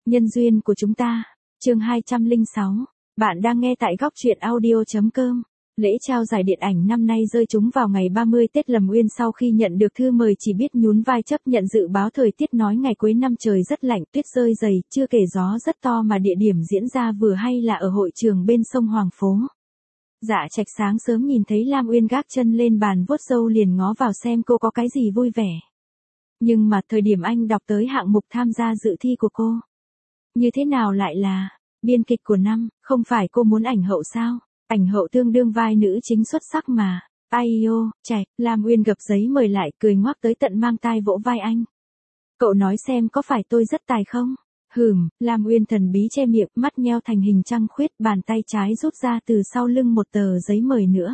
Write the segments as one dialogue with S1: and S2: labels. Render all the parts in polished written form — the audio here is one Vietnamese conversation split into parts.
S1: Nhân duyên của chúng ta. Chương 206. Bạn đang nghe tại góc truyện audio.com. Lễ trao giải điện ảnh năm nay rơi trúng vào ngày 30 Tết. Lâm Uyên sau khi nhận được thư mời chỉ biết nhún vai chấp nhận. Dự báo thời tiết nói ngày cuối năm trời rất lạnh, tuyết rơi dày, chưa kể gió rất to mà địa điểm diễn ra vừa hay là ở hội trường bên sông Hoàng Phố. Dạ Trạch sáng sớm nhìn thấy Lam Uyên gác chân lên bàn vuốt râu liền ngó vào xem cô có cái gì vui vẻ. Nhưng mà thời điểm anh đọc tới hạng mục tham gia dự thi của cô, như thế nào lại là biên kịch của năm, không phải cô muốn ảnh hậu sao? Ảnh hậu tương đương vai nữ chính xuất sắc mà. Ai ô, Trạch, Lam Uyên gập giấy mời lại cười ngoác tới tận mang tai vỗ vai anh. Cậu nói xem có phải tôi rất tài không? Lam Uyên thần bí che miệng, mắt nheo thành hình trăng khuyết, bàn tay trái rút ra từ sau lưng một tờ giấy mời nữa.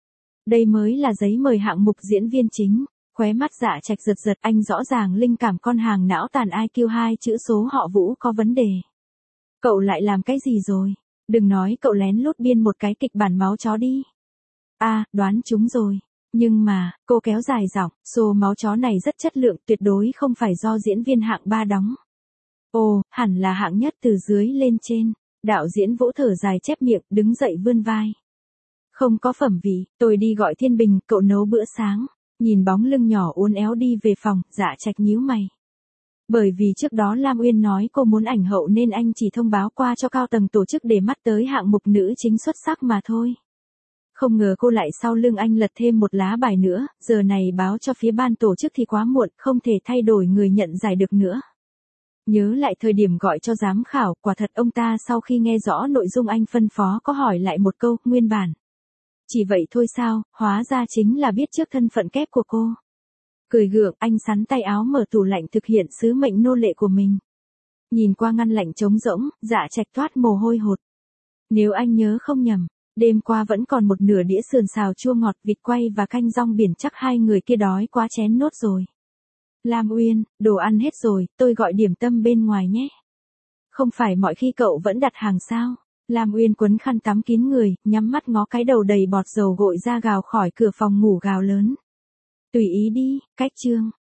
S1: Đây mới là giấy mời hạng mục diễn viên chính. Khóe mắt Dạ Trạch giật giật, anh rõ ràng linh cảm con hàng não tàn IQ 2 chữ số họ Vũ có vấn đề. Cậu lại làm cái gì rồi? Đừng nói cậu lén lút biên một cái kịch bản máu chó đi. Đoán chúng rồi. Nhưng mà, cô kéo dài giọng, show máu chó này rất chất lượng, tuyệt đối không phải do diễn viên hạng 3 đóng. Ồ, hẳn là hạng nhất từ dưới lên trên. Đạo diễn Vũ thở dài chép miệng, đứng dậy vươn vai. Không có phẩm vị, tôi đi gọi Thiên Bình, cậu nấu bữa sáng. Nhìn bóng lưng nhỏ uốn éo đi về phòng, Dạ Trạch nhíu mày. Bởi vì trước đó Lam Uyên nói cô muốn ảnh hậu nên anh chỉ thông báo qua cho cao tầng tổ chức để mắt tới hạng mục nữ chính xuất sắc mà thôi. Không ngờ cô lại sau lưng anh lật thêm một lá bài nữa, giờ này báo cho phía ban tổ chức thì quá muộn, không thể thay đổi người nhận giải được nữa. Nhớ lại thời điểm gọi cho giám khảo, quả thật ông ta sau khi nghe rõ nội dung anh phân phó có hỏi lại một câu, nguyên bản. Chỉ vậy thôi sao, hóa ra chính là biết trước thân phận kép của cô. Cười gượng, anh sắn tay áo mở tủ lạnh thực hiện sứ mệnh nô lệ của mình. Nhìn qua ngăn lạnh trống rỗng, Dạ Trạch toát mồ hôi hột. Nếu anh nhớ không nhầm, đêm qua vẫn còn một nửa đĩa sườn xào chua ngọt, vịt quay và canh rong biển, chắc hai người kia đói quá chén nốt rồi. Lam Uyên, đồ ăn hết rồi, tôi gọi điểm tâm bên ngoài nhé. Không phải mọi khi cậu vẫn đặt hàng sao? Lam Uyên quấn khăn tắm kín người, nhắm mắt ngó cái đầu đầy bọt dầu gội ra gào khỏi cửa phòng ngủ gào lớn. Tùy ý đi, cách chương.